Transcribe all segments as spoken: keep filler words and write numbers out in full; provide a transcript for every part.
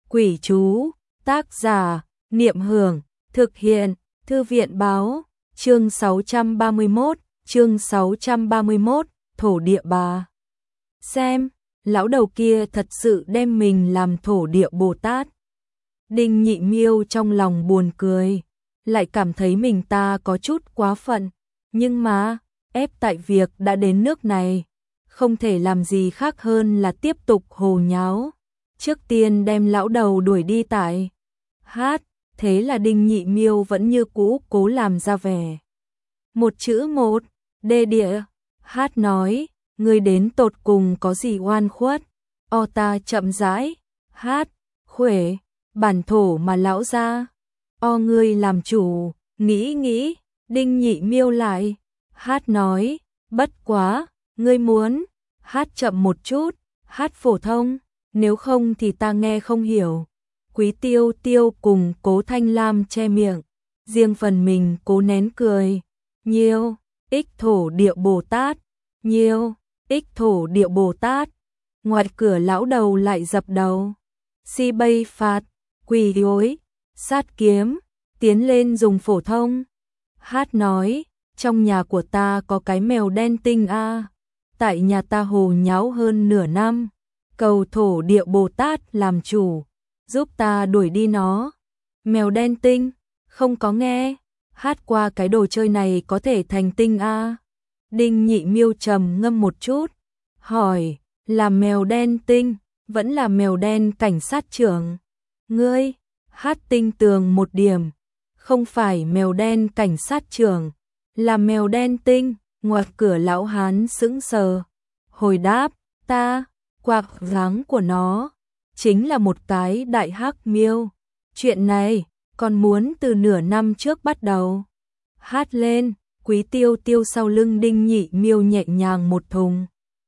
Quỷ chú, tác giả, Niệm Hưởng, thực hiện, Thư viện báo, chương sáu trăm ba mươi mốt, chương sáu trăm ba mươi mốt, thổ địa bà. Xem, lão đầu kia thật sự đem mình làm thổ địa Bồ Tát. Đinh Nhị Miêu trong lòng buồn cười, lại cảm thấy mình ta có chút quá phận, nhưng mà, ép tại việc đã đến nước này, không thể làm gì khác hơn là tiếp tục hồ nháo. Trước tiên đem lão đầu đuổi đi tại hát, thế là Đinh Nhị Miêu vẫn như cũ cố làm ra vẻ. Một chữ một, đê địa, hát nói, ngươi đến tột cùng có gì oan khuất, o ta chậm rãi, hát, khuể, bản thổ mà lão ra, o ngươi làm chủ, nghĩ nghĩ, Đinh Nhị Miêu lại, hát nói, bất quá, ngươi muốn, hát chậm một chút, hát phổ thông. Nếu không thì ta nghe không hiểu. Quý Tiêu Tiêu cùng Cố Thanh Lam che miệng, riêng phần mình cố nén cười. Nhiêu, ích thổ địa Bồ Tát, nhiêu, ích thổ địa Bồ Tát. Ngoài cửa lão đầu lại dập đầu. Si bay phạt, quỳ gối, sát kiếm, tiến lên dùng phổ thông. Hát nói, trong nhà của ta có cái mèo đen tinh a, tại nhà ta hồ nháo hơn nửa năm. Cầu thổ địa Bồ Tát làm chủ, giúp ta đuổi đi nó. Mèo đen tinh, không có nghe, hát qua cái đồ chơi này có thể thành tinh a. À. Đinh Nhị Miêu trầm ngâm một chút, hỏi, là mèo đen tinh, vẫn là mèo đen cảnh sát trưởng. Ngươi, hát tinh tường một điểm, không phải mèo đen cảnh sát trưởng, là mèo đen tinh. Ngoài cửa lão hán sững sờ, hồi đáp, ta. Quạc dáng của nó chính là một cái đại hắc miêu. Chuyện này còn muốn từ nửa năm trước bắt đầu. Hát lên, Quý Tiêu Tiêu sau lưng Đinh Nhị Miêu nhẹ nhàng một thùng.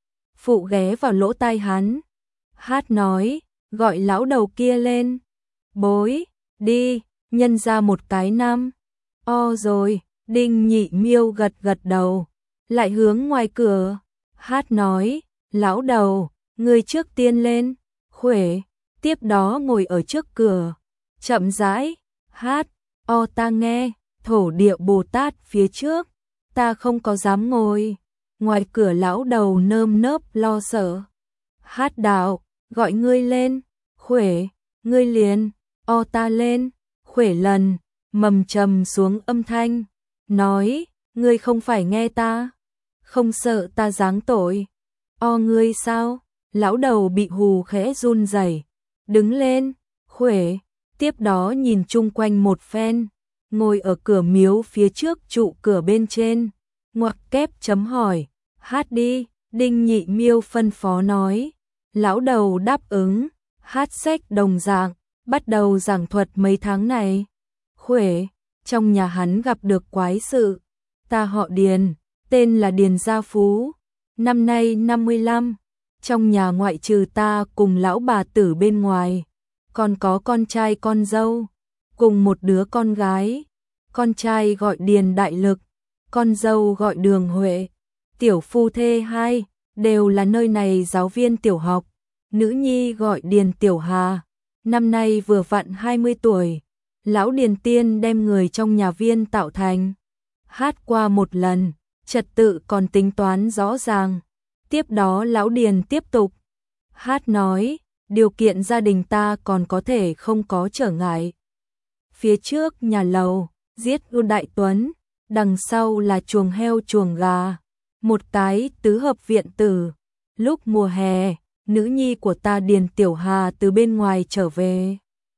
Phụ ghé vào lỗ tai hắn. Hát nói, gọi lão đầu kia lên. Bối, đi, nhân ra một cái năm. O rồi, Đinh Nhị Miêu gật gật đầu, lại hướng ngoài cửa. Hát nói, lão đầu, ngươi trước tiên lên, khuể, tiếp đó ngồi ở trước cửa, chậm rãi, hát, o ta nghe, thổ địa Bồ Tát phía trước, ta không có dám ngồi. Ngoài cửa lão đầu nơm nớp lo sợ. Hát đạo, gọi ngươi lên, khuể, ngươi liền, o ta lên, khuể lần, mầm trầm xuống âm thanh, nói, ngươi không phải nghe ta, không sợ ta giáng tội, o ngươi sao? Lão đầu bị hù khẽ run rẩy, đứng lên, khuể, tiếp đó nhìn chung quanh một phen, ngồi ở cửa miếu phía trước trụ cửa bên trên, ngoặc kép chấm hỏi, hát đi, Đinh Nhị Miêu phân phó nói. Lão đầu đáp ứng, hát sách đồng dạng, bắt đầu giảng thuật mấy tháng này. Khuể, trong nhà hắn gặp được quái sự, ta họ Điền, tên là Điền Gia Phú, năm nay năm mươi lăm. Trong nhà ngoại trừ ta cùng lão bà tử bên ngoài, còn có con trai con dâu, cùng một đứa con gái. Con trai gọi Điền Đại Lực, con dâu gọi Đường Huệ. Tiểu phu thê hai, đều là nơi này giáo viên tiểu học. Nữ nhi gọi Điền Tiểu Hà, năm nay vừa vặn hai mươi tuổi. Lão Điền Tiên đem người trong nhà viên tạo thành. Hát qua một lần, trật tự còn tính toán rõ ràng. Tiếp đó lão Điền tiếp tục. Hát nói, điều kiện gia đình ta còn có thể không có trở ngại. Phía trước nhà lầu, giết ưu đại tuấn, đằng sau là chuồng heo chuồng gà, một cái tứ hợp viện tử. Lúc mùa hè, nữ nhi của ta Điền Tiểu Hà từ bên ngoài trở về.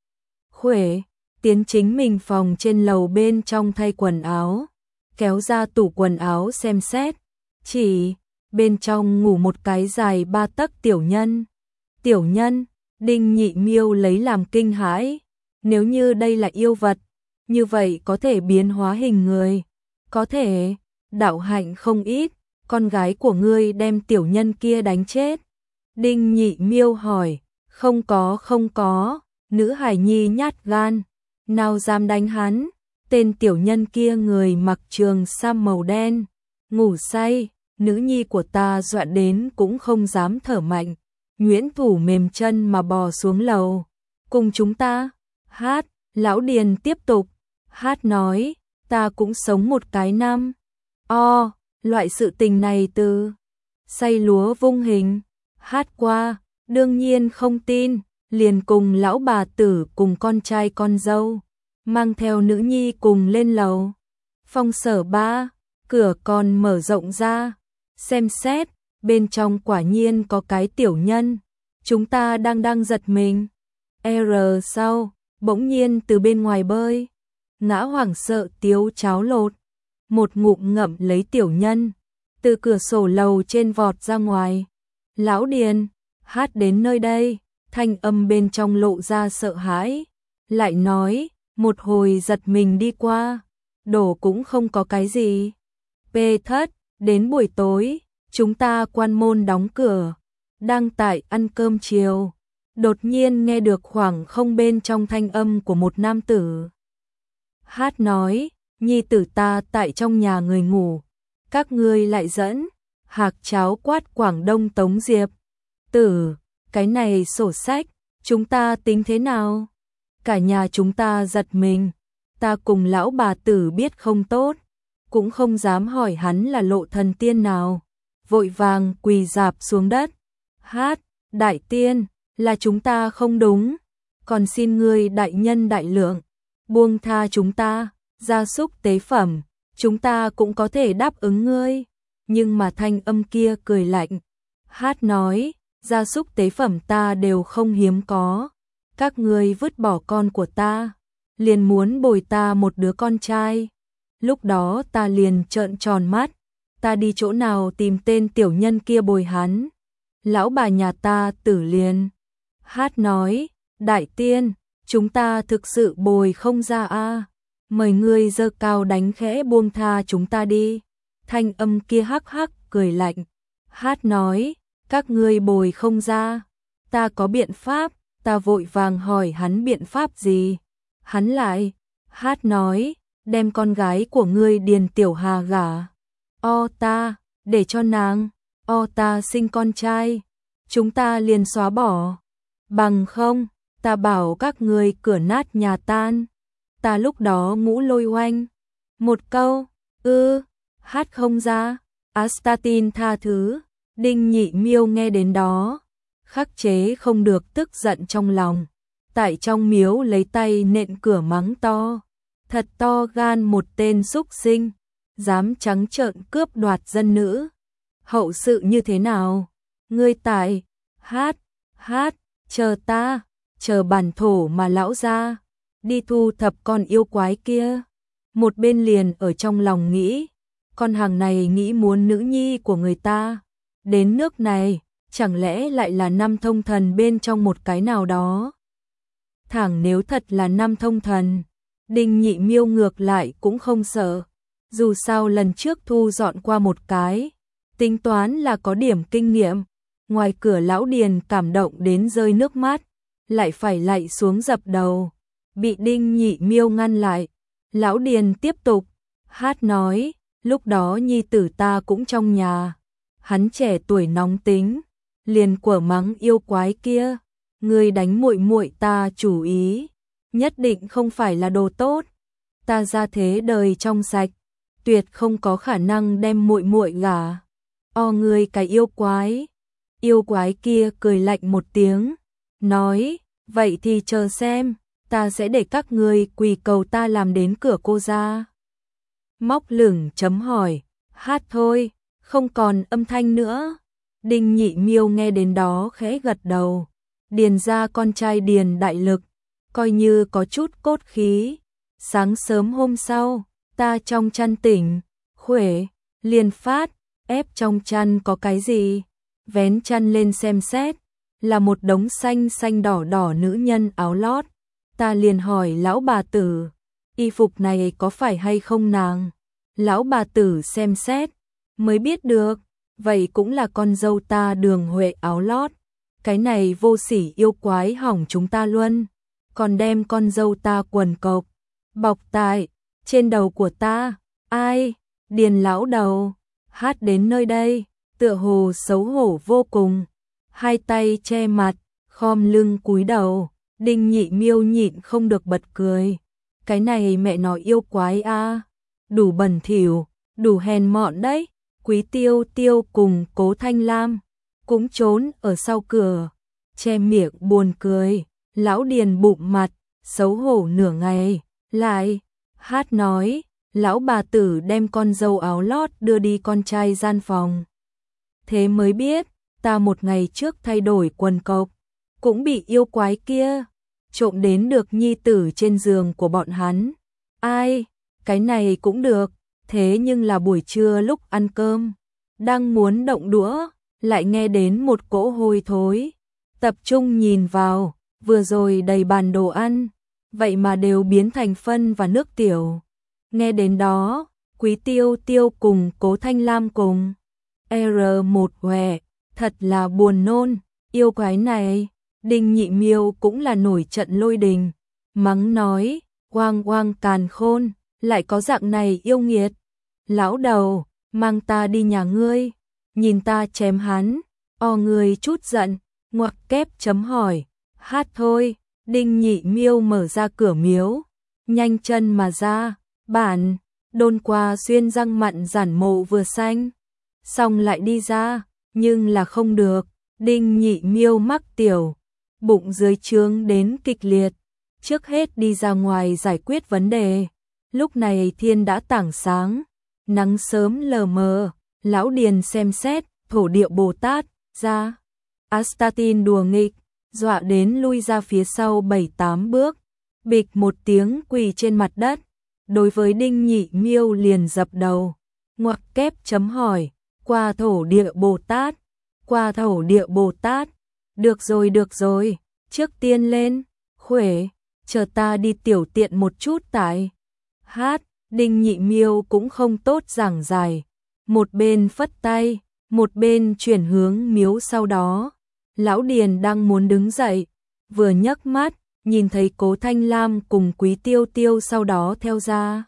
Khuể, tiến chính mình phòng trên lầu bên trong thay quần áo, kéo ra tủ quần áo xem xét, chỉ bên trong ngủ một cái dài ba tấc tiểu nhân. Tiểu nhân, Đinh Nhị Miêu lấy làm kinh hãi. Nếu như đây là yêu vật, như vậy có thể biến hóa hình người. Có thể, đạo hạnh không ít, con gái của ngươi đem tiểu nhân kia đánh chết. Đinh Nhị Miêu hỏi, không có không có, nữ hài nhi nhát gan, nào dám đánh hắn. Tên tiểu nhân kia người mặc trường sam màu đen, ngủ say. Nữ nhi của ta dọa đến cũng không dám thở mạnh, nhuyễn thủ mềm chân mà bò xuống lầu. cùng chúng ta. Hát, lão Điền tiếp tục. Hát nói, ta cũng sống một cái năm. O, loại sự tình này từ xay lúa vung hình. Hát qua, đương nhiên không tin, liền cùng lão bà tử cùng con trai con dâu, mang theo nữ nhi cùng lên lầu. Phòng sở ba, cửa còn mở rộng ra, xem xét, bên trong quả nhiên có cái tiểu nhân. Chúng ta đang đang giật mình. R sau, bỗng nhiên từ bên ngoài bơi. Ngã hoảng sợ tiếu cháo lột. Một ngụm ngậm lấy tiểu nhân. Từ cửa sổ lầu trên vọt ra ngoài. Lão Điền, Hát đến nơi đây. Thanh âm bên trong lộ ra sợ hãi. Lại nói, một hồi giật mình đi qua. Đổ cũng không có cái gì. P thất, đến buổi tối, chúng ta quan môn đóng cửa. Đang tại ăn cơm chiều. Đột nhiên nghe được khoảng không bên trong thanh âm của một nam tử. Hát nói, nhi tử ta tại trong nhà người ngủ. Các ngươi lại dẫn. Hạc cháo quát Quảng Đông Tống Diệp. Tử, cái này sổ sách, chúng ta tính thế nào? Cả nhà chúng ta giật mình. Ta cùng lão bà tử biết không tốt. Cũng không dám hỏi hắn là lộ thần tiên nào. Vội vàng quỳ dạp xuống đất. Hát, đại tiên, là chúng ta không đúng. Còn xin ngươi đại nhân đại lượng, buông tha chúng ta, gia súc tế phẩm, chúng ta cũng có thể đáp ứng ngươi. Nhưng mà thanh âm kia cười lạnh. Hát nói, gia súc tế phẩm ta đều không hiếm có. Các ngươi vứt bỏ con của ta, liền muốn bồi ta một đứa con trai. Lúc đó ta liền trợn tròn mắt, ta đi chỗ nào tìm tên tiểu nhân kia bồi hắn. Lão bà nhà ta tử liền. Hát nói, đại tiên, chúng ta thực sự bồi không ra a, mời ngươi giơ cao đánh khẽ buông tha chúng ta đi. Thanh âm kia hắc hắc cười lạnh. Hát nói, các ngươi bồi không ra, ta có biện pháp. Ta vội vàng hỏi hắn biện pháp gì. Hắn lại, Hát nói, đem con gái của ngươi Điền Tiểu Hà gả. O ta, để cho nàng, o ta sinh con trai, chúng ta liền xóa bỏ. Bằng không, ta bảo các ngươi cửa nát nhà tan. Ta lúc đó ngũ lôi oanh. Một câu, ư, Hát không ra. Astatin tha thứ. Đinh Nhị Miêu nghe đến đó, khắc chế không được tức giận trong lòng. Tại trong miếu lấy tay nện cửa mắng to. Thật to gan một tên súc sinh, dám trắng trợn cướp đoạt dân nữ. Hậu sự như thế nào? Ngươi tại, Hát, Hát, chờ ta, chờ bản thổ mà lão ra, đi thu thập con yêu quái kia. Một bên liền ở trong lòng nghĩ, con hàng này nghĩ muốn nữ nhi của người ta. Đến nước này, chẳng lẽ lại là năm thông thần bên trong một cái nào đó? Thẳng nếu thật là năm thông thần, Đinh Nhị Miêu ngược lại cũng không sợ. Dù sao lần trước thu dọn qua một cái, tính toán là có điểm kinh nghiệm. Ngoài cửa lão Điền cảm động đến rơi nước mắt, lại phải lạy xuống dập đầu. Bị Đinh Nhị Miêu ngăn lại. Lão Điền tiếp tục, Hát nói, lúc đó nhi tử ta cũng trong nhà. Hắn trẻ tuổi nóng tính, liền quở mắng yêu quái kia, ngươi đánh muội muội ta chủ ý, nhất định không phải là đồ tốt. Ta ra thế đời trong sạch, tuyệt không có khả năng đem muội muội gả. O ngươi cái yêu quái. Yêu quái kia cười lạnh một tiếng, nói, vậy thì chờ xem, ta sẽ để các ngươi quỳ cầu ta làm đến cửa cô ra. Móc lửng chấm hỏi, Hát thôi. Không còn âm thanh nữa. Đinh Nhị Miêu nghe đến đó khẽ gật đầu. Điền ra con trai Điền đại lực, coi như có chút cốt khí. Sáng sớm hôm sau, ta trong chăn tỉnh, khuể, liền phát, ép trong chăn có cái gì. Vén chăn lên xem xét, là một đống xanh xanh đỏ đỏ nữ nhân áo lót. Ta liền hỏi lão bà tử, y phục này có phải hay không nàng? Lão bà tử xem xét, mới biết được, vậy cũng là con dâu ta Đường Huệ áo lót. Cái này vô sỉ yêu quái hỏng chúng ta luôn, còn đem con dâu ta quần cộc, bọc tại, trên đầu của ta. Ai? Điền lão đầu. Hát đến nơi đây, tựa hồ xấu hổ vô cùng, hai tay che mặt, khom lưng cúi đầu, Đinh Nhị Miêu nhịn không được bật cười. Cái này mẹ nó yêu quái a, đủ bẩn thỉu, đủ hèn mọn đấy. Quý Tiêu Tiêu cùng Cố Thanh Lam cũng trốn ở sau cửa, che miệng buồn cười. Lão Điền bụng mặt, xấu hổ nửa ngày, lại hát nói, lão bà tử đem con dâu áo lót đưa đi con trai gian phòng. Thế mới biết, ta một ngày trước thay đổi quần cộc, cũng bị yêu quái kia trộm đến được nhi tử trên giường của bọn hắn. Ai, cái này cũng được, thế nhưng là buổi trưa lúc ăn cơm, đang muốn động đũa, lại nghe đến một cỗ hôi thối. Tập trung nhìn vào, vừa rồi đầy bàn đồ ăn, vậy mà đều biến thành phân và nước tiểu. Nghe đến đó, Quý Tiêu Tiêu cùng Cố Thanh Lam cùng R một hòe, thật là buồn nôn, yêu quái này. Đinh Nhị Miêu cũng là nổi trận lôi đình, mắng nói, oang oang càn khôn, lại có dạng này yêu nghiệt. Lão đầu, mang ta đi nhà ngươi, nhìn ta chém hắn. O người chút giận, ngoặc kép chấm hỏi, hát thôi. Đinh Nhị Miêu mở ra cửa miếu, nhanh chân mà ra, bản, đôn qua xuyên răng mặn giản mộ vừa xanh, xong lại đi ra, nhưng là không được. Đinh Nhị Miêu mắc tiểu, bụng dưới trướng đến kịch liệt, trước hết đi ra ngoài giải quyết vấn đề. Lúc này thiên đã tảng sáng, nắng sớm lờ mờ, lão Điền xem xét, thổ địa Bồ Tát, ra. Astatin đùa nghịch, dọa đến lui ra phía sau bảy tám bước, bịch một tiếng quỳ trên mặt đất, đối với Đinh Nhị Miêu liền dập đầu, ngoặc kép chấm hỏi, qua thổ địa Bồ Tát, qua thổ địa Bồ Tát, được rồi được rồi, trước tiên lên, khuể, chờ ta đi tiểu tiện một chút tại. Hát, Đinh Nhị Miêu cũng không tốt giảng giải, một bên phất tay, một bên chuyển hướng miếu. Sau đó, lão Điền đang muốn đứng dậy, vừa nhấc mắt, nhìn thấy Cố Thanh Lam cùng Quý Tiêu Tiêu sau đó theo ra.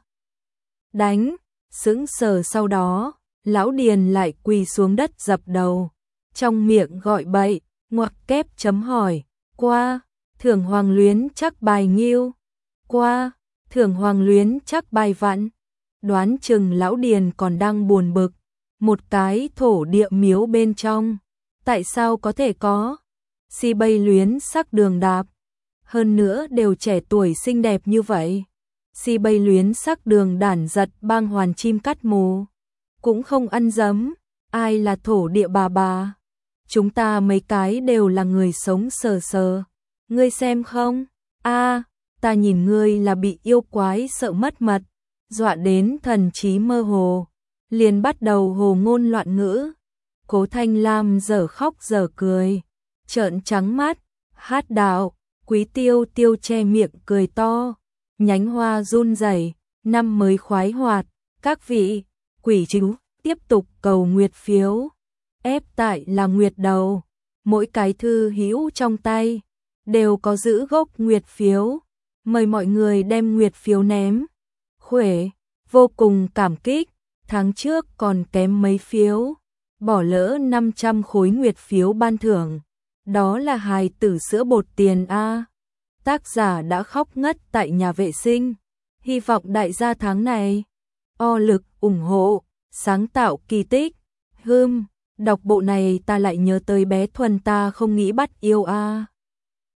Đánh, sững sờ. Sau đó, lão Điền lại quỳ xuống đất dập đầu, trong miệng gọi bậy, ngoặc kép chấm hỏi, qua, thưởng hoàng luyến chắc bài nghiêu, qua, thưởng hoàng luyến chắc bài vặn. Đoán chừng lão Điền còn đang buồn bực, một cái thổ địa miếu bên trong, tại sao có thể có si bay luyến sắc đường đạp, hơn nữa đều trẻ tuổi xinh đẹp như vậy. Si bay luyến sắc đường đản giật bang hoàn chim cắt mù, cũng không ăn dấm, ai là thổ địa bà bà. Chúng ta mấy cái đều là người sống sờ sờ, ngươi xem không? A, ta nhìn ngươi là bị yêu quái sợ mất mật, dọa đến thần trí mơ hồ, liền bắt đầu hồ ngôn loạn ngữ. Cố Thanh Lam dở khóc dở cười, trợn trắng mắt, hát đạo. Quý Tiêu Tiêu che miệng cười to, nhánh hoa run rẩy, năm mới khoái hoạt. Các vị, quỷ chú tiếp tục cầu nguyệt phiếu, ép tại là nguyệt đầu, mỗi cái thư hữu trong tay đều có giữ gốc nguyệt phiếu, mời mọi người đem nguyệt phiếu ném. Khuể, vô cùng cảm kích, tháng trước còn kém mấy phiếu, bỏ lỡ năm trăm khối nguyệt phiếu ban thưởng, đó là hài tử sữa bột tiền a. Tác giả đã khóc ngất tại nhà vệ sinh, hy vọng đại gia tháng này o lực ủng hộ, sáng tạo kỳ tích. Hừm, đọc bộ này ta lại nhớ tới bé Thuần ta không nghĩ bắt yêu a.